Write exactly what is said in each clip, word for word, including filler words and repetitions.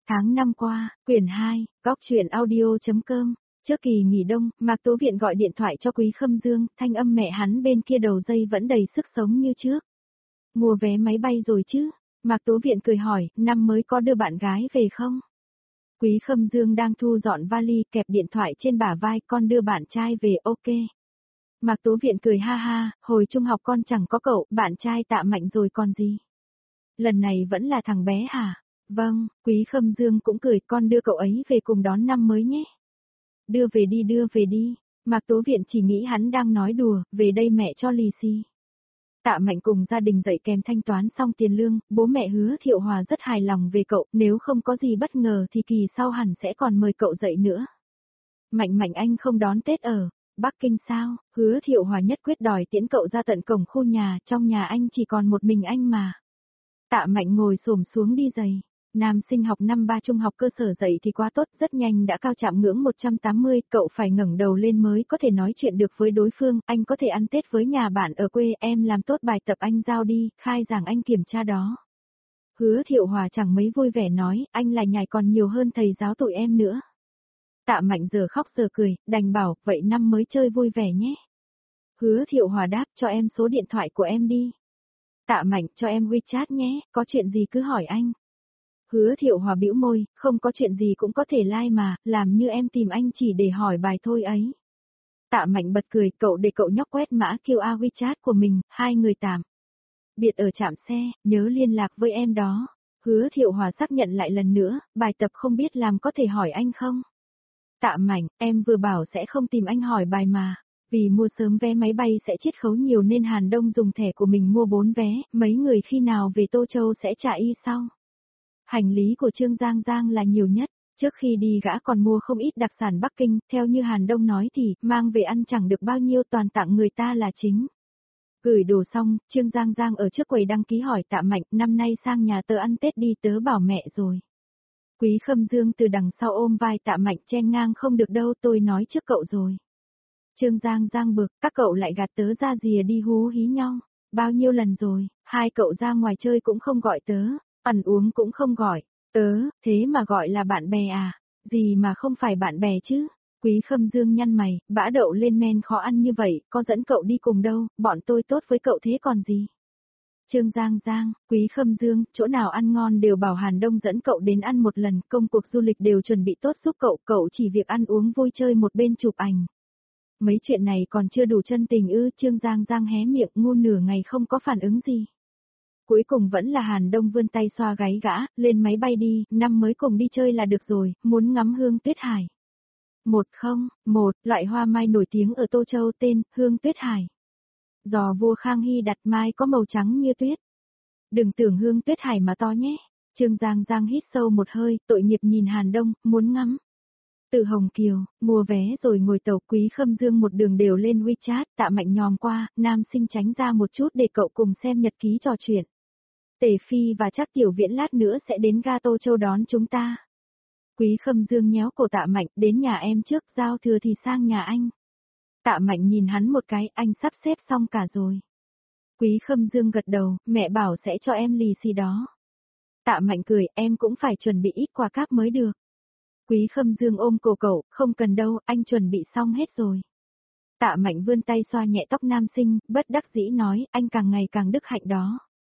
Tháng năm qua, quyển hai, góc truyện audio.com. Trước kỳ nghỉ đông, Mạc Tố Viện gọi điện thoại cho Quý Khâm Dương, thanh âm mẹ hắn bên kia đầu dây vẫn đầy sức sống như trước. Mua vé máy bay rồi chứ? Mạc Tố Viện cười hỏi, năm mới có đưa bạn gái về không? Quý Khâm Dương đang thu dọn vali, kẹp điện thoại trên bả vai, con đưa bạn trai về, ok. Mạc Tố Viện cười ha ha, hồi trung học con chẳng có cậu, bạn trai Tạ Mạnh rồi còn gì. Lần này vẫn là thằng bé hả? Vâng, Quý Khâm Dương cũng cười, con đưa cậu ấy về cùng đón năm mới nhé. Đưa về đi đưa về đi, Mạc Tố Viện chỉ nghĩ hắn đang nói đùa, về đây mẹ cho lì xì. Tạ Mạnh cùng gia đình dậy kèm thanh toán xong tiền lương, bố mẹ Hứa Thiệu Hòa rất hài lòng về cậu, nếu không có gì bất ngờ thì kỳ sau hẳn sẽ còn mời cậu dậy nữa. Mạnh Mạnh anh không đón Tết ở Bắc Kinh sao? Hứa Thiệu Hòa nhất quyết đòi tiễn cậu ra tận cổng khu nhà, trong nhà anh chỉ còn một mình anh mà. Tạ Mạnh ngồi xổm xuống đi giày. Nam sinh học năm ba trung học cơ sở dậy thì quá tốt, rất nhanh đã cao chạm ngưỡng một trăm tám mươi, cậu phải ngẩng đầu lên mới có thể nói chuyện được với đối phương, anh có thể ăn Tết với nhà bạn ở quê, em làm tốt bài tập anh giao đi, khai giảng anh kiểm tra đó. Hứa Thiệu Hòa chẳng mấy vui vẻ nói, anh là nhài còn nhiều hơn thầy giáo tụi em nữa. Tạ Mạnh giờ khóc giờ cười, đành bảo, vậy năm mới chơi vui vẻ nhé. Hứa Thiệu Hòa đáp, cho em số điện thoại của em đi. Tạ Mạnh, cho em WeChat nhé, có chuyện gì cứ hỏi anh. Hứa Thiệu Hòa bĩu môi, không có chuyện gì cũng có thể like mà, làm như em tìm anh chỉ để hỏi bài thôi ấy. Tạ Mạnh bật cười, cậu để cậu nhóc quét mã quy rờ WeChat của mình, hai người tạm biệt ở trạm xe, nhớ liên lạc với em đó. Hứa Thiệu Hòa xác nhận lại lần nữa, bài tập không biết làm có thể hỏi anh không? Tạ Mạnh, em vừa bảo sẽ không tìm anh hỏi bài mà. Vì mua sớm vé máy bay sẽ chiết khấu nhiều nên Hàn Đông dùng thẻ của mình mua bốn vé, mấy người khi nào về Tô Châu sẽ trả y sau. Hành lý của Trương Giang Giang là nhiều nhất, trước khi đi gã còn mua không ít đặc sản Bắc Kinh, theo như Hàn Đông nói thì, mang về ăn chẳng được bao nhiêu, toàn tặng người ta là chính. Gửi đồ xong, Trương Giang Giang ở trước quầy đăng ký hỏi Tạ Mạnh, năm nay sang nhà tớ ăn Tết đi, tớ bảo mẹ rồi. Quý Khâm Dương từ đằng sau ôm vai Tạ Mạnh, chen ngang, không được đâu, tôi nói trước cậu rồi. Trương Giang Giang bực, các cậu lại gạt tớ ra rìa đi hú hí nhau, bao nhiêu lần rồi, hai cậu ra ngoài chơi cũng không gọi tớ. Ăn uống cũng không gọi, tớ, thế mà gọi là bạn bè à, gì mà không phải bạn bè chứ. Quý Khâm Dương nhăn mày, bã đậu lên men khó ăn như vậy, có dẫn cậu đi cùng đâu, bọn tôi tốt với cậu thế còn gì. Trương Giang Giang, Quý Khâm Dương, chỗ nào ăn ngon đều bảo Hàn Đông dẫn cậu đến ăn một lần, công cuộc du lịch đều chuẩn bị tốt giúp cậu, cậu chỉ việc ăn uống vui chơi một bên chụp ảnh. Mấy chuyện này còn chưa đủ chân tình ư? Trương Giang Giang hé miệng ngu nửa ngày không có phản ứng gì. Cuối cùng vẫn là Hàn Đông vươn tay xoa gáy gã, lên máy bay đi, năm mới cùng đi chơi là được rồi, muốn ngắm hương tuyết hải. Một không, một, loại hoa mai nổi tiếng ở Tô Châu tên, hương tuyết hải. Giò vua Khang Hy đặt mai có màu trắng như tuyết. Đừng tưởng hương tuyết hải mà to nhé. Trương Giang Giang hít sâu một hơi, tội nghiệp nhìn Hàn Đông, muốn ngắm. Từ Hồng Kiều, mua vé rồi ngồi tàu. Quý Khâm Dương một đường đều lên WeChat, Tạ Mạnh nhòm qua, nam sinh tránh ra một chút để cậu cùng xem nhật ký trò chuyện. Tề Phi và chắc Tiểu Viễn lát nữa sẽ đến ga Tô Châu đón chúng ta. Quý Khâm Dương nhéo cổ Tạ Mạnh, đến nhà em trước, giao thừa thì sang nhà anh. Tạ Mạnh nhìn hắn một cái, anh sắp xếp xong cả rồi. Quý Khâm Dương gật đầu, mẹ bảo sẽ cho em lì xì đó. Tạ Mạnh cười, em cũng phải chuẩn bị ít quà cáp mới được. Quý Khâm Dương ôm cổ cậu, không cần đâu, anh chuẩn bị xong hết rồi. Tạ Mạnh vươn tay xoa nhẹ tóc nam sinh, bất đắc dĩ nói, anh càng ngày càng đức hạnh đó.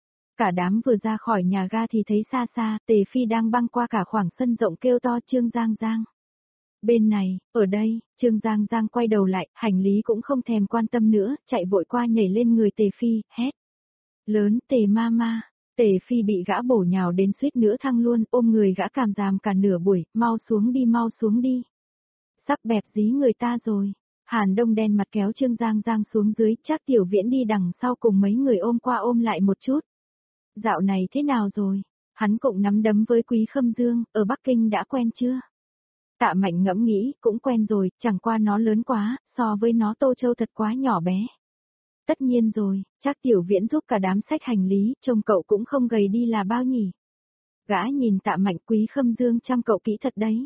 Cả đám vừa ra khỏi nhà ga thì thấy xa xa, Tề Phi đang băng qua cả khoảng sân rộng kêu to Trương Giang Giang. Bên này, ở đây, Trương Giang Giang quay đầu lại, hành lý cũng không thèm quan tâm nữa, chạy vội qua nhảy lên người Tề Phi, hét. Lớn, Tề Mama. Tề Phi bị gã bổ nhào đến suýt nữa thăng luôn, ôm người gã càm ràm cả nửa buổi, mau xuống đi mau xuống đi. Sắp bẹp dí người ta rồi. Hàn Đông đen mặt kéo Trương Giang Giang xuống dưới, chắc Tiểu Viễn đi đằng sau cùng mấy người ôm qua ôm lại một chút. Dạo này thế nào rồi? Hắn cũng nắm đấm với Quý Khâm Dương, ở Bắc Kinh đã quen chưa? Tạ Mạnh ngẫm nghĩ, cũng quen rồi, chẳng qua nó lớn quá, so với nó Tô Châu thật quá nhỏ bé. Tất nhiên rồi, chắc Tiểu Viễn giúp cả đám xách hành lý, trông cậu cũng không gầy đi là bao nhỉ? Gã nhìn Tạ Mạnh, Quý Khâm Dương chăm cậu kỹ thật đấy.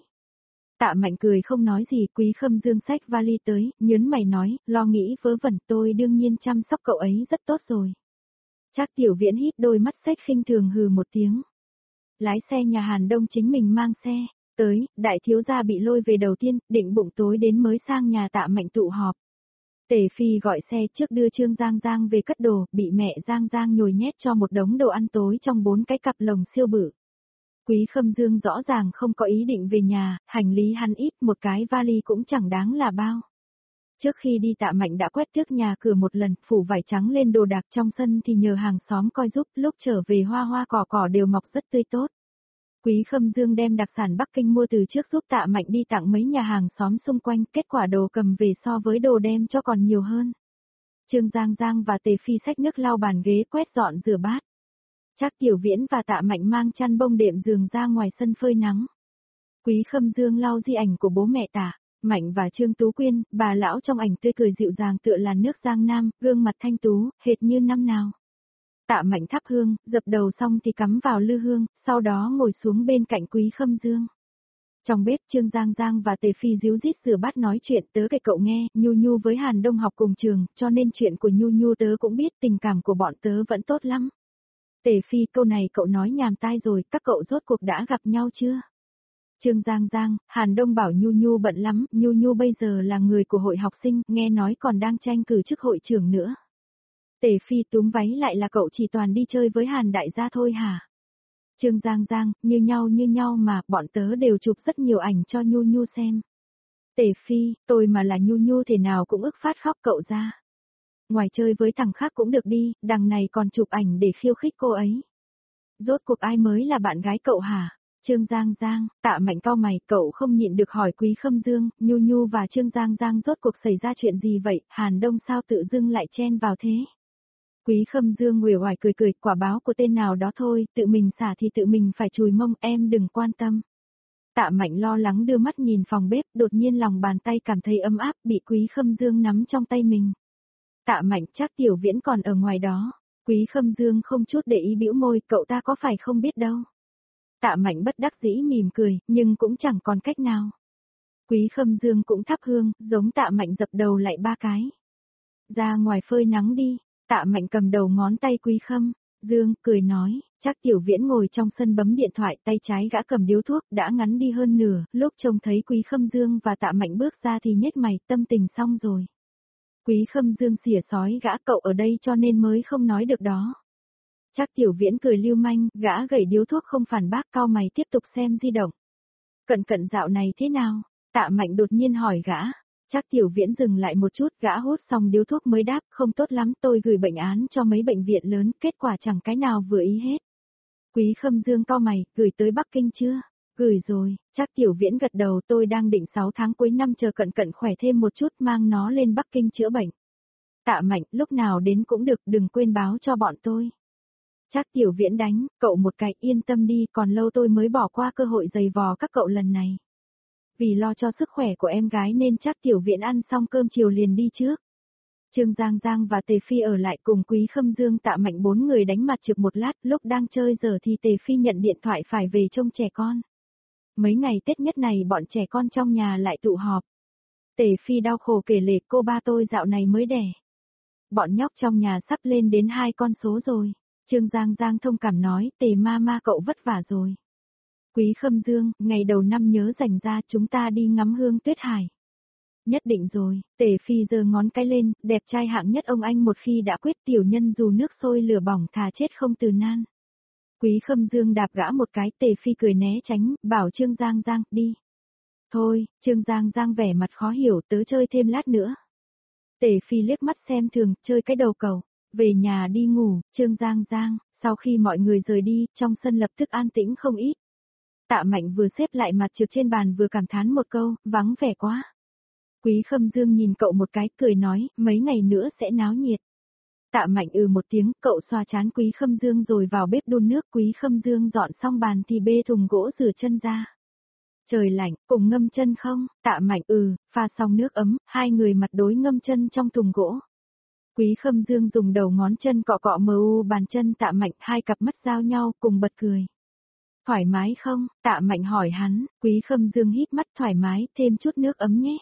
Tạ Mạnh cười không nói gì, Quý Khâm Dương xách vali tới, nhớn mày nói, lo nghĩ vớ vẩn, tôi đương nhiên chăm sóc cậu ấy rất tốt rồi. Chắc Tiểu Viễn híp đôi mắt xếch khinh thường hừ một tiếng. Lái xe nhà Hàn Đông chính mình mang xe, tới, đại thiếu gia bị lôi về đầu tiên, định bụng tối đến mới sang nhà Tạ Mạnh tụ họp. Tề Phi gọi xe trước đưa Trương Giang Giang về cất đồ, bị mẹ Giang Giang nhồi nhét cho một đống đồ ăn tối trong bốn cái cặp lồng siêu bự. Quý Khâm Dương rõ ràng không có ý định về nhà, hành lý hắn ít, một cái vali cũng chẳng đáng là bao. Trước khi đi Tạ Mạnh đã quét tước nhà cửa một lần, phủ vải trắng lên đồ đạc trong sân thì nhờ hàng xóm coi giúp, lúc trở về hoa hoa cỏ cỏ đều mọc rất tươi tốt. Quý Khâm Dương đem đặc sản Bắc Kinh mua từ trước giúp Tạ Mạnh đi tặng mấy nhà hàng xóm xung quanh, kết quả đồ cầm về so với đồ đem cho còn nhiều hơn. Trương Giang Giang và Tề Phi xách nước lau bàn ghế quét dọn rửa bát. Trác Tiểu Viễn và Tạ Mạnh mang chăn bông đệm giường ra ngoài sân phơi nắng. Quý Khâm Dương lau di ảnh của bố mẹ Tạ Mạnh và Trương Tú Quyên, bà lão trong ảnh tươi cười dịu dàng tựa là nước Giang Nam, gương mặt thanh tú, hệt như năm nào. Tạ Mạnh thắp hương, dập đầu xong thì cắm vào lư hương, sau đó ngồi xuống bên cạnh Quý Khâm Dương. Trong bếp Trương Giang Giang và Tề Phi díu dít rửa bát nói chuyện, tớ kể cậu nghe, Nhu Nhu với Hàn Đông học cùng trường, cho nên chuyện của Nhu Nhu tớ cũng biết, tình cảm của bọn tớ vẫn tốt lắm. Tề Phi, câu này cậu nói nhàm tai rồi, các cậu rốt cuộc đã gặp nhau chưa? Trương Giang Giang, Hàn Đông bảo Nhu Nhu bận lắm, Nhu Nhu bây giờ là người của hội học sinh, nghe nói còn đang tranh cử chức hội trưởng nữa. Tề Phi túm váy lại là cậu chỉ toàn đi chơi với Hàn đại gia thôi hả? Trương Giang Giang, như nhau như nhau mà, bọn tớ đều chụp rất nhiều ảnh cho Nhu Nhu xem. Tề Phi, tôi mà là Nhu Nhu thế nào cũng ức phát khóc cậu ra. Ngoài chơi với thằng khác cũng được đi, đằng này còn chụp ảnh để khiêu khích cô ấy. Rốt cuộc ai mới là bạn gái cậu hả? Trương Giang Giang, Tạ Mạnh cau mày, cậu không nhịn được hỏi Quý Khâm Dương, Nhu Nhu và Trương Giang Giang rốt cuộc xảy ra chuyện gì vậy, Hàn Đông sao tự dưng lại chen vào thế? Quý Khâm Dương uể oải cười cười, quả báo của tên nào đó thôi, tự mình xả thì tự mình phải chùi mông, em đừng quan tâm. Tạ Mạnh lo lắng đưa mắt nhìn phòng bếp, đột nhiên lòng bàn tay cảm thấy ấm áp, bị Quý Khâm Dương nắm trong tay mình. Tạ Mạnh, chắc Tiểu Viễn còn ở ngoài đó. Quý Khâm Dương không chút để ý bĩu môi, cậu ta có phải không biết đâu. Tạ Mạnh bất đắc dĩ mỉm cười, nhưng cũng chẳng còn cách nào. Quý Khâm Dương cũng thắp hương, giống Tạ Mạnh dập đầu lại ba cái. Ra ngoài phơi nắng đi. Tạ Mạnh cầm đầu ngón tay Quý Khâm Dương, cười nói, chắc Tiểu Viễn ngồi trong sân bấm điện thoại, tay trái gã cầm điếu thuốc, đã ngắn đi hơn nửa, lúc trông thấy Quý Khâm Dương và Tạ Mạnh bước ra thì nhếch mày, tâm tình xong rồi. Quý Khâm Dương xỉa sói gã, cậu ở đây cho nên mới không nói được đó. Chắc Tiểu Viễn cười lưu manh, gã gẩy điếu thuốc không phản bác, cau mày tiếp tục xem di động. Cận cận dạo này thế nào? Tạ Mạnh đột nhiên hỏi gã. Chắc Tiểu Viễn dừng lại một chút, gã hút xong điếu thuốc mới đáp, không tốt lắm, tôi gửi bệnh án cho mấy bệnh viện lớn, kết quả chẳng cái nào vừa ý hết. Quý Khâm Dương cau mày, gửi tới Bắc Kinh chưa? Gửi rồi, chắc Tiểu Viễn gật đầu, tôi đang định sáu tháng cuối năm chờ Cận Cận khỏe thêm một chút mang nó lên Bắc Kinh chữa bệnh. Tạ Mạnh, lúc nào đến cũng được, đừng quên báo cho bọn tôi. Chắc Tiểu Viễn đánh, cậu một cái, yên tâm đi, còn lâu tôi mới bỏ qua cơ hội giày vò các cậu lần này. Vì lo cho sức khỏe của em gái nên chắc Tiểu Viễn ăn xong cơm chiều liền đi trước. Trương Giang Giang và Tề Phi ở lại cùng Quý Khâm Dương Tạ Mạnh bốn người đánh mặt trực một lát, lúc đang chơi giờ thì Tề Phi nhận điện thoại phải về trông trẻ con. Mấy ngày Tết nhất này bọn trẻ con trong nhà lại tụ họp. Tề Phi đau khổ kể lể, cô ba tôi dạo này mới đẻ. Bọn nhóc trong nhà sắp lên đến hai con số rồi. Trương Giang Giang thông cảm nói, Tề ma ma cậu vất vả rồi. Quý Khâm Dương, ngày đầu năm nhớ dành ra chúng ta đi ngắm hương tuyết hải. Nhất định rồi, Tề Phi giơ ngón cái lên, đẹp trai hạng nhất ông anh một khi đã quyết, tiểu nhân dù nước sôi lửa bỏng thà chết không từ nan. Quý Khâm Dương đạp gã một cái, Tề Phi cười né tránh, bảo Trương Giang Giang, đi. Thôi, Trương Giang Giang vẻ mặt khó hiểu, tớ chơi thêm lát nữa. Tề Phi liếc mắt xem thường, chơi cái đầu cầu, về nhà đi ngủ. Trương Giang Giang, sau khi mọi người rời đi, trong sân lập tức an tĩnh không ít. Tạ Mạnh vừa xếp lại mặt trượt trên bàn vừa cảm thán một câu, vắng vẻ quá. Quý Khâm Dương nhìn cậu một cái, cười nói, mấy ngày nữa sẽ náo nhiệt. Tạ Mạnh ừ một tiếng, cậu xoa chán Quý Khâm Dương rồi vào bếp đun nước. Quý Khâm Dương dọn xong bàn thì bê thùng gỗ rửa chân ra. Trời lạnh, cùng ngâm chân không? Tạ Mạnh ừ, pha xong nước ấm, hai người mặt đối ngâm chân trong thùng gỗ. Quý Khâm Dương dùng đầu ngón chân cọ cọ mờ u bàn chân Tạ Mạnh, hai cặp mắt giao nhau, cùng bật cười. Thoải mái không? Tạ Mạnh hỏi hắn. Quý Khâm Dương híp mắt, thoải mái, thêm chút nước ấm nhé.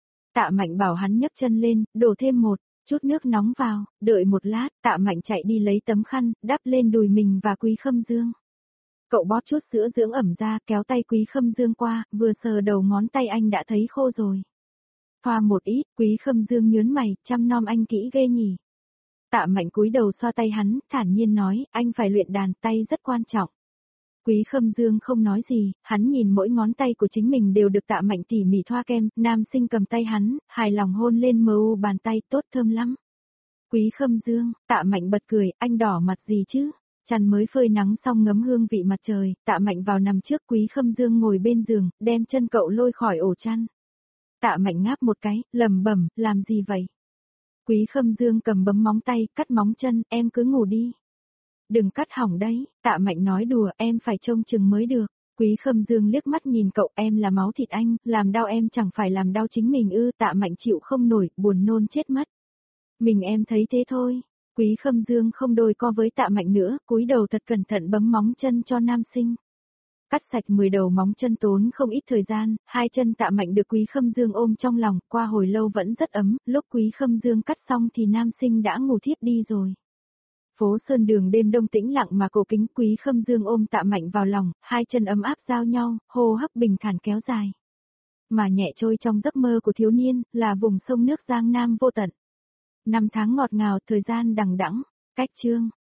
Tạ Mạnh bảo hắn nhấc chân lên, đổ thêm một chút nước nóng vào, đợi một lát, Tạ Mạnh chạy đi lấy tấm khăn, đắp lên đùi mình và Quý Khâm Dương. Cậu bóp chút sữa dưỡng ẩm ra, kéo tay Quý Khâm Dương qua, vừa sờ đầu ngón tay anh đã thấy khô rồi. Thoa một ít, Quý Khâm Dương nhớn mày, chăm nom anh kỹ ghê nhỉ. Tạ Mạnh cúi đầu xoa tay hắn, thản nhiên nói, anh phải luyện đàn, tay rất quan trọng. Quý Khâm Dương không nói gì, hắn nhìn mỗi ngón tay của chính mình đều được Tạ Mạnh tỉ mỉ thoa kem, nam sinh cầm tay hắn, hài lòng hôn lên mờ u bàn tay, tốt thơm lắm. Quý Khâm Dương, Tạ Mạnh bật cười, anh đỏ mặt gì chứ? Chăn mới phơi nắng xong ngấm hương vị mặt trời, Tạ Mạnh vào nằm trước, Quý Khâm Dương ngồi bên giường, đem chân cậu lôi khỏi ổ chăn. Tạ Mạnh ngáp một cái, lẩm bẩm, làm gì vậy? Quý Khâm Dương cầm bấm móng tay, cắt móng chân, em cứ ngủ đi. Đừng cắt hỏng đấy, Tạ Mạnh nói đùa, em phải trông chừng mới được. Quý Khâm Dương liếc mắt nhìn cậu, em là máu thịt anh, làm đau em chẳng phải làm đau chính mình ư. Tạ Mạnh chịu không nổi, buồn nôn chết mất. Mình em thấy thế thôi. Quý Khâm Dương không đôi co với Tạ Mạnh nữa, cúi đầu thật cẩn thận bấm móng chân cho nam sinh. Cắt sạch mười đầu móng chân tốn không ít thời gian, hai chân Tạ Mạnh được Quý Khâm Dương ôm trong lòng, qua hồi lâu vẫn rất ấm, lúc Quý Khâm Dương cắt xong thì nam sinh đã ngủ thiếp đi rồi. Phố Sơn Đường đêm đông tĩnh lặng mà cổ kính, Quý Khâm Dương ôm Tạ Mạnh vào lòng, hai chân ấm áp giao nhau, hô hấp bình thản kéo dài. Mà nhẹ trôi trong giấc mơ của thiếu niên, là vùng sông nước Giang Nam vô tận. Năm tháng ngọt ngào, thời gian đằng đẵng, cách chương.